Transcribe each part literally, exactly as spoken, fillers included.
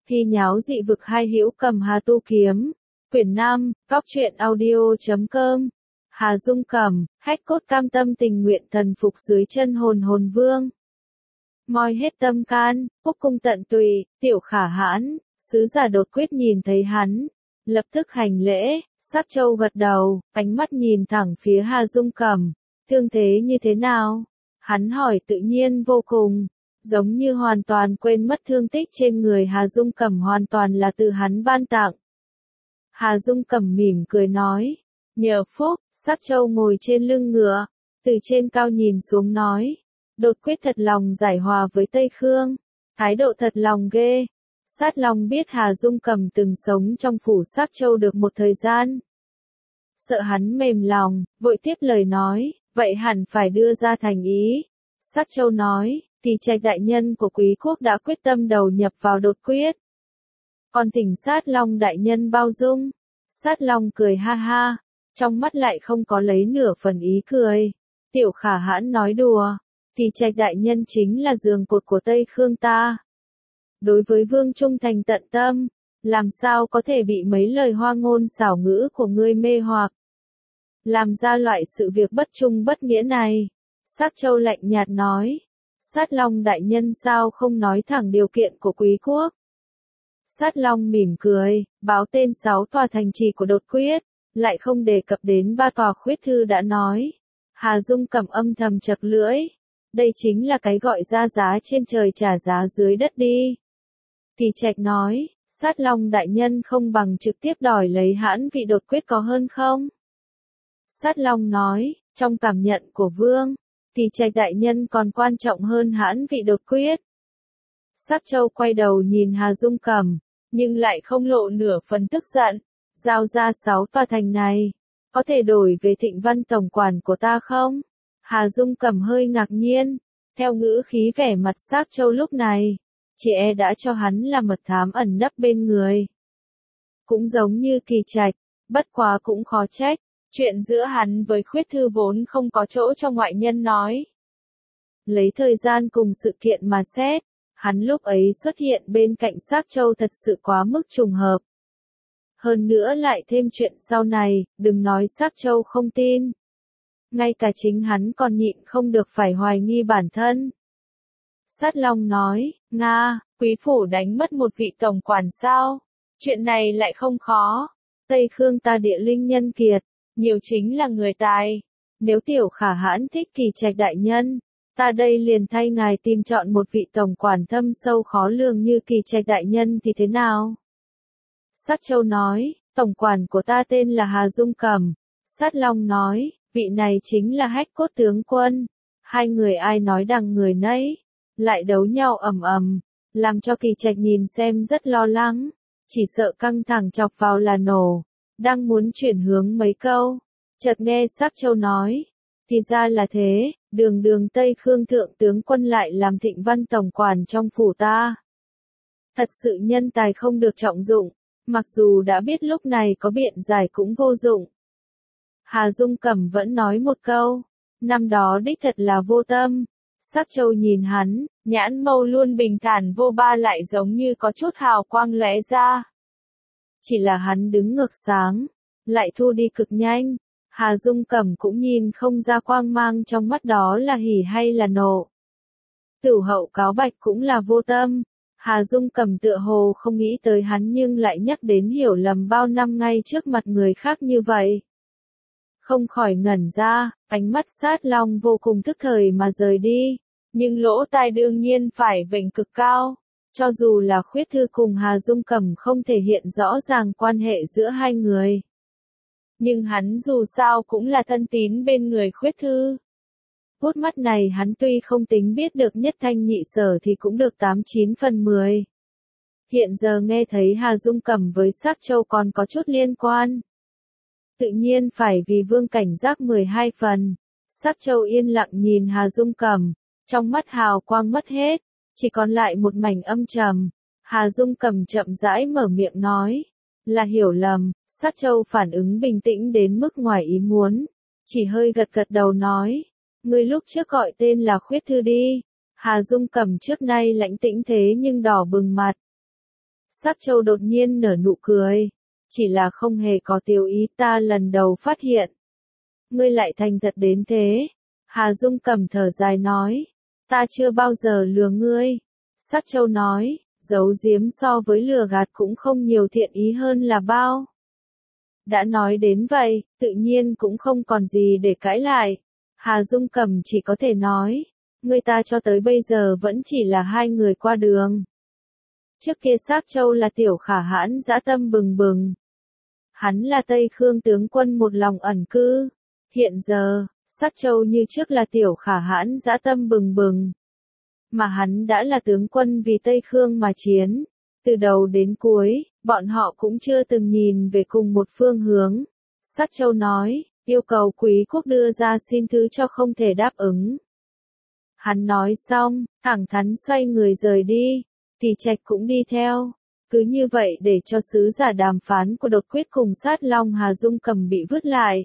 Khi nháo dị vực hai hữu cầm Hà tu kiếm. Quyển năm, Góc truyện audio chấm com. Hà Dung Cẩm, hách cốt cam tâm tình nguyện thần phục dưới chân hồn hồn vương. Moi hết tâm can, quốc cung tận tùy, tiểu khả hãn, sứ giả đột quyết nhìn thấy hắn. Lập tức hành lễ, Sắc Châu gật đầu, ánh mắt nhìn thẳng phía Hà Dung Cẩm. Thương thế như thế nào? Hắn hỏi tự nhiên vô cùng. Giống như hoàn toàn quên mất thương tích trên người Hà Dung Cẩm hoàn toàn là tự hắn ban tặng. Hà Dung Cẩm mỉm cười nói. Nhờ phúc, Sắc Châu ngồi trên lưng ngựa. Từ trên cao nhìn xuống nói. Đột quyết thật lòng giải hòa với Tây Khương. Thái độ thật lòng ghê. Sát Long biết Hà Dung Cẩm từng sống trong phủ Sắc Châu được một thời gian. Sợ hắn mềm lòng, vội tiếp lời nói. Vậy hẳn phải đưa ra thành ý. Sắc Châu nói. Thì Trạch đại nhân của quý quốc đã quyết tâm đầu nhập vào đột quyết. Còn thỉnh Sát Long đại nhân bao dung. Sát Long cười ha ha. Trong mắt lại không có lấy nửa phần ý cười. Tiểu khả hãn nói đùa. Thì Trạch đại nhân chính là giường cột của Tây Khương ta. Đối với vương trung thành tận tâm. Làm sao có thể bị mấy lời hoa ngôn xảo ngữ của ngươi mê hoặc. Làm ra loại sự việc bất trung bất nghĩa này. Sắc Châu lạnh nhạt nói. Sát Long đại nhân sao không nói thẳng điều kiện của quý quốc. Sát Long mỉm cười, báo tên sáu tòa thành trì của đột quyết, lại không đề cập đến ba tòa khuyết thư đã nói. Hà Dung Cẩm âm thầm chật lưỡi. Đây chính là cái gọi ra giá trên trời trả giá dưới đất đi. Thì Trạch nói, Sát Long đại nhân không bằng trực tiếp đòi lấy hãn vị đột quyết có hơn không? Sát Long nói, trong cảm nhận của vương. Thì Trạch đại nhân còn quan trọng hơn hãn vị đột quyết. Sắc Châu quay đầu nhìn Hà Dung Cẩm, nhưng lại không lộ nửa phần tức giận. Giao ra sáu tòa thành này, có thể đổi về Thịnh Văn tổng quản của ta không? Hà Dung Cẩm hơi ngạc nhiên, theo ngữ khí vẻ mặt Sắc Châu lúc này, chị e đã cho hắn là mật thám ẩn nấp bên người. Cũng giống như Kỳ Trạch, bất quá cũng khó trách. Chuyện giữa hắn với khuyết thư vốn không có chỗ cho ngoại nhân nói. Lấy thời gian cùng sự kiện mà xét, hắn lúc ấy xuất hiện bên cạnh Sắc Châu thật sự quá mức trùng hợp. Hơn nữa lại thêm chuyện sau này, đừng nói Sắc Châu không tin. Ngay cả chính hắn còn nhịn không được phải hoài nghi bản thân. Sát Long nói, Nga, quý phủ đánh mất một vị tổng quản sao? Chuyện này lại không khó. Tây Khương ta địa linh nhân kiệt. Nhiều chính là người tài. Nếu tiểu khả hãn thích Kỳ Trạch đại nhân, ta đây liền thay ngài tìm chọn một vị tổng quản thâm sâu khó lường như Kỳ Trạch đại nhân thì thế nào? Sắc Châu nói, tổng quản của ta tên là Hà Dung Cẩm. Sát Long nói, vị này chính là hách cốt tướng quân. Hai người ai nói đằng người nấy, lại đấu nhau ầm ầm, làm cho Kỳ Trạch nhìn xem rất lo lắng, chỉ sợ căng thẳng chọc vào là nổ. Đang muốn chuyển hướng mấy câu, chợt nghe Sắc Châu nói, thì ra là thế, đường đường Tây Khương thượng tướng quân lại làm Thịnh Văn tổng quản trong phủ ta. Thật sự nhân tài không được trọng dụng, mặc dù đã biết lúc này có biện giải cũng vô dụng. Hà Dung Cẩm vẫn nói một câu, năm đó đích thật là vô tâm. Sắc Châu nhìn hắn, nhãn mâu luôn bình thản vô ba lại giống như có chút hào quang lóe ra. Chỉ là hắn đứng ngược sáng, lại thu đi cực nhanh. Hà Dung Cẩm cũng nhìn không ra quang mang trong mắt đó là hỉ hay là nộ. Tửu hậu cáo bạch cũng là vô tâm. Hà Dung Cẩm tựa hồ không nghĩ tới hắn nhưng lại nhắc đến hiểu lầm bao năm ngay trước mặt người khác như vậy. Không khỏi ngẩn ra, ánh mắt Sát Long vô cùng thức thời mà rời đi. Nhưng lỗ tai đương nhiên phải vểnh cực cao. Cho dù là khuyết thư cùng Hà Dung Cẩm không thể hiện rõ ràng quan hệ giữa hai người. Nhưng hắn dù sao cũng là thân tín bên người khuyết thư. Hút mắt này hắn tuy không tính biết được nhất thanh nhị sở thì cũng được tám chín phần mười. Hiện giờ nghe thấy Hà Dung Cẩm với Sắc Châu còn có chút liên quan. Tự nhiên phải vì vương cảnh giác mười hai phần. Sắc Châu yên lặng nhìn Hà Dung Cẩm, trong mắt hào quang mất hết. Chỉ còn lại một mảnh âm trầm. Hà Dung Cẩm chậm rãi mở miệng nói. Là hiểu lầm. Sắc Châu phản ứng bình tĩnh đến mức ngoài ý muốn. Chỉ hơi gật gật đầu nói. Người lúc trước gọi tên là khuyết thư đi. Hà Dung Cẩm trước nay lãnh tĩnh thế nhưng đỏ bừng mặt. Sắc Châu đột nhiên nở nụ cười. Chỉ là không hề có tiêu ý, ta lần đầu phát hiện. Ngươi lại thành thật đến thế. Hà Dung Cẩm thở dài nói. Ta chưa bao giờ lừa ngươi. Sắc Châu nói, giấu giếm so với lừa gạt cũng không nhiều thiện ý hơn là bao. Đã nói đến vậy, tự nhiên cũng không còn gì để cãi lại. Hà Dung Cẩm chỉ có thể nói, người ta cho tới bây giờ vẫn chỉ là hai người qua đường. Trước kia Sắc Châu là tiểu khả hãn dã tâm bừng bừng. Hắn là Tây Khương tướng quân một lòng ẩn cư. Hiện giờ, Sắc Châu như trước là tiểu khả hãn dã tâm bừng bừng. Mà hắn đã là tướng quân vì Tây Khương mà chiến. Từ đầu đến cuối, bọn họ cũng chưa từng nhìn về cùng một phương hướng. Sắc Châu nói, yêu cầu quý quốc đưa ra xin thứ cho không thể đáp ứng. Hắn nói xong, thẳng thắn xoay người rời đi. Kỳ Trạch cũng đi theo. Cứ như vậy để cho sứ giả đàm phán của Đột Quyết cùng Sát Long Hà Dung Cẩm bị vứt lại.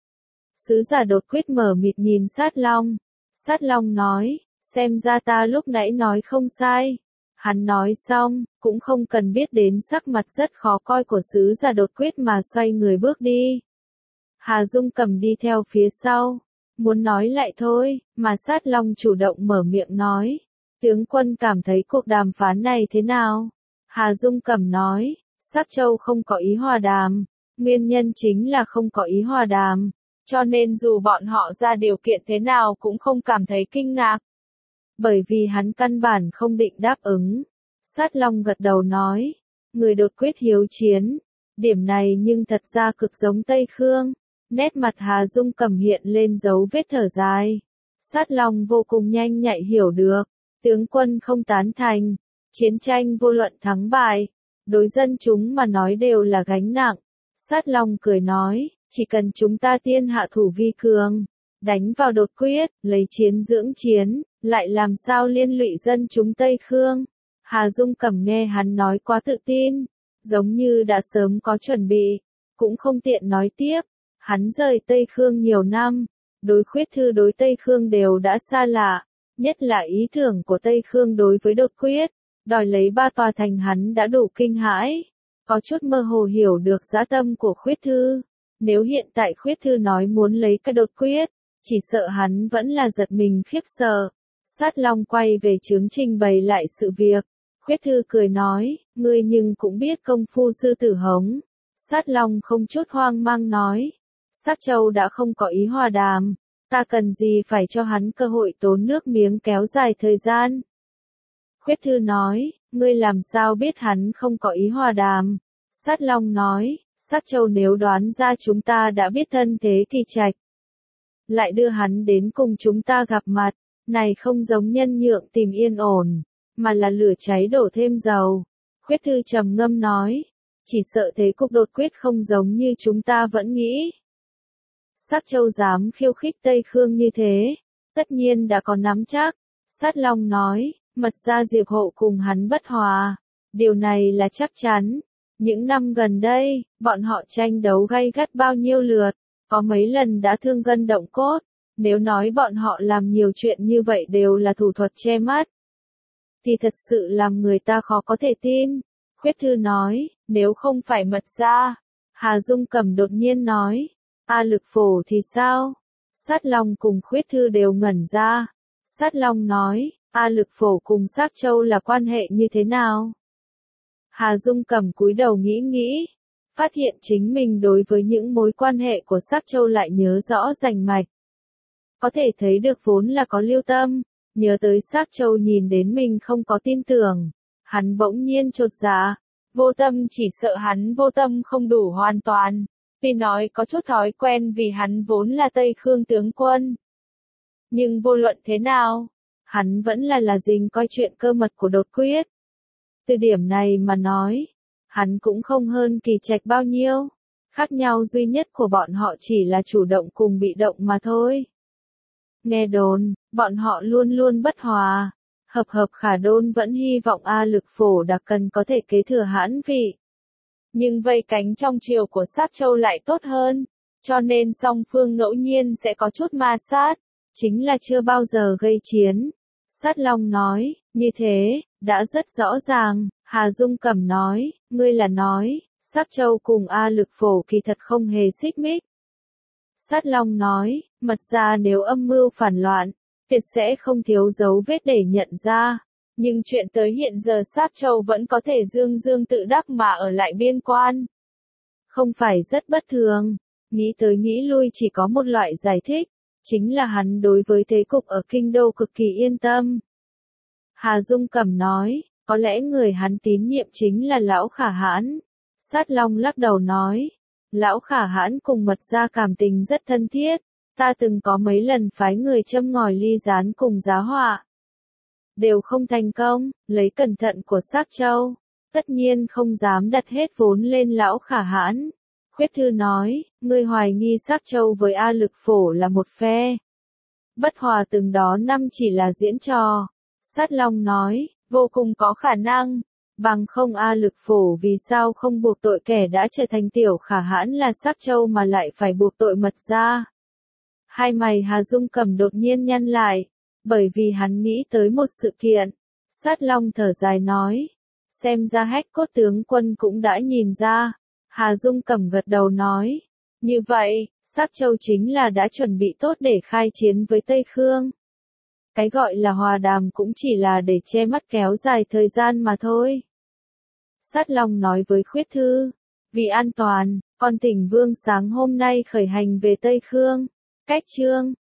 Sứ giả Đột Quyết mở mịt nhìn Sát Long. Sát Long nói, xem ra ta lúc nãy nói không sai. Hắn nói xong, cũng không cần biết đến sắc mặt rất khó coi của sứ giả Đột Quyết mà xoay người bước đi. Hà Dung Cẩm đi theo phía sau, muốn nói lại thôi, mà Sát Long chủ động mở miệng nói. Tướng quân cảm thấy cuộc đàm phán này thế nào? Hà Dung Cẩm nói, Sắc Châu không có ý hòa đàm, nguyên nhân chính là không có ý hòa đàm, cho nên dù bọn họ ra điều kiện thế nào cũng không cảm thấy kinh ngạc. Bởi vì hắn căn bản không định đáp ứng. Sát Long gật đầu nói, người Đột Quyết hiếu chiến, điểm này nhưng thật ra cực giống Tây Khương. Nét mặt Hà Dung Cẩm hiện lên dấu vết thở dài. Sát Long vô cùng nhanh nhạy hiểu được, tướng quân không tán thành, chiến tranh vô luận thắng bại, đối dân chúng mà nói đều là gánh nặng. Sát Long cười nói, chỉ cần chúng ta tiên hạ thủ vi cường, đánh vào Đột Quyết, lấy chiến dưỡng chiến, lại làm sao liên lụy dân chúng Tây Khương. Hà Dung Cẩm nghe hắn nói quá tự tin, giống như đã sớm có chuẩn bị, cũng không tiện nói tiếp. Hắn rời Tây Khương nhiều năm, đối Khuyết Thư đối Tây Khương đều đã xa lạ, nhất là ý tưởng của Tây Khương đối với Đột Quyết, đòi lấy ba tòa thành hắn đã đủ kinh hãi, có chút mơ hồ hiểu được dã tâm của Khuyết Thư. Nếu hiện tại Khuyết Thư nói muốn lấy cái Đột Quyết, chỉ sợ hắn vẫn là giật mình khiếp sợ. Sát Long quay về chướng trình bày lại sự việc. Khuyết Thư cười nói, ngươi nhưng cũng biết công phu sư tử hống. Sát Long không chút hoang mang nói, Sắc Châu đã không có ý hòa đàm, ta cần gì phải cho hắn cơ hội tốn nước miếng kéo dài thời gian. Khuyết Thư nói, ngươi làm sao biết hắn không có ý hòa đàm. Sát Long nói, Sắc Châu nếu đoán ra chúng ta đã biết thân thế Kỳ Trạch, lại đưa hắn đến cùng chúng ta gặp mặt, này không giống nhân nhượng tìm yên ổn, mà là lửa cháy đổ thêm dầu. Khuyết Thư trầm ngâm nói, chỉ sợ thế cục Đột Quyết không giống như chúng ta vẫn nghĩ. Sắc Châu dám khiêu khích Tây Khương như thế, tất nhiên đã có nắm chắc. Sát Long nói, mật ra Diệp Hộ cùng hắn bất hòa, điều này là chắc chắn. Những năm gần đây, bọn họ tranh đấu gay gắt bao nhiêu lượt, có mấy lần đã thương gân động cốt. Nếu nói bọn họ làm nhiều chuyện như vậy đều là thủ thuật che mắt, thì thật sự làm người ta khó có thể tin. Khuyết Thư nói, nếu không phải mật ra. Hà Dung Cẩm đột nhiên nói, A Lực Phổ thì sao? Sát Long cùng Khuyết Thư đều ngẩn ra. Sát Long nói, A Lực Phổ cùng Sắc Châu là quan hệ như thế nào? Hà Dung Cẩm cúi đầu nghĩ nghĩ, phát hiện chính mình đối với những mối quan hệ của Sắc Châu lại nhớ rõ rành mạch. Có thể thấy được vốn là có lưu tâm, nhớ tới Sắc Châu nhìn đến mình không có tin tưởng, hắn bỗng nhiên chột dạ. Vô tâm chỉ sợ hắn vô tâm không đủ hoàn toàn, vì nói có chút thói quen vì hắn vốn là Tây Khương tướng quân. Nhưng vô luận thế nào, hắn vẫn là là dình coi chuyện cơ mật của Đột Quyết. Từ điểm này mà nói, hắn cũng không hơn Kỳ Trạch bao nhiêu, khác nhau duy nhất của bọn họ chỉ là chủ động cùng bị động mà thôi. Nghe đồn, bọn họ luôn luôn bất hòa. Hợp hợp Khả Đôn vẫn hy vọng A Lực Phổ đặc cần có thể kế thừa hãn vị. Nhưng vây cánh trong triều của Sắc Châu lại tốt hơn, cho nên song phương ngẫu nhiên sẽ có chút ma sát, chính là chưa bao giờ gây chiến. Sát Long nói, như thế, đã rất rõ ràng, Hà Dung Cẩm nói, ngươi là nói, Sắc Châu cùng A Lực Phổ kỳ thật không hề xích mích. Sát Long nói, mật ra nếu âm mưu phản loạn, tuyệt sẽ không thiếu dấu vết để nhận ra. Nhưng chuyện tới hiện giờ Sắc Châu vẫn có thể dương dương tự đắc mà ở lại biên quan. Không phải rất bất thường, nghĩ tới nghĩ lui chỉ có một loại giải thích, chính là hắn đối với thế cục ở kinh đô cực kỳ yên tâm. Hà Dung Cẩm nói, có lẽ người hắn tín nhiệm chính là Lão Khả Hãn. Sát Long lắc đầu nói, Lão Khả Hãn cùng mật ra cảm tình rất thân thiết, ta từng có mấy lần phái người châm ngòi ly gián cùng giá họa. Đều không thành công, lấy cẩn thận của Sắc Châu, tất nhiên không dám đặt hết vốn lên Lão Khả Hãn. Khuyết Thư nói, ngươi hoài nghi Sắc Châu với A Lực Phổ là một phe. Bất hòa từng đó năm chỉ là diễn trò. Sát Long nói, vô cùng có khả năng. Bằng không A Lực Phổ vì sao không buộc tội kẻ đã trở thành tiểu Khả Hãn là Sắc Châu mà lại phải buộc tội mật ra. Hai mày Hà Dung Cẩm đột nhiên nhăn lại, bởi vì hắn nghĩ tới một sự kiện. Sát Long thở dài nói, xem ra Hách Cốt tướng quân cũng đã nhìn ra. Hà Dung Cẩm gật đầu nói, như vậy, Sắc Châu chính là đã chuẩn bị tốt để khai chiến với Tây Khương. Cái gọi là hòa đàm cũng chỉ là để che mắt kéo dài thời gian mà thôi. Sát Long nói với Khuyết Thư, vì an toàn, con Tỉnh Vương sáng hôm nay khởi hành về Tây Khương. Cách chương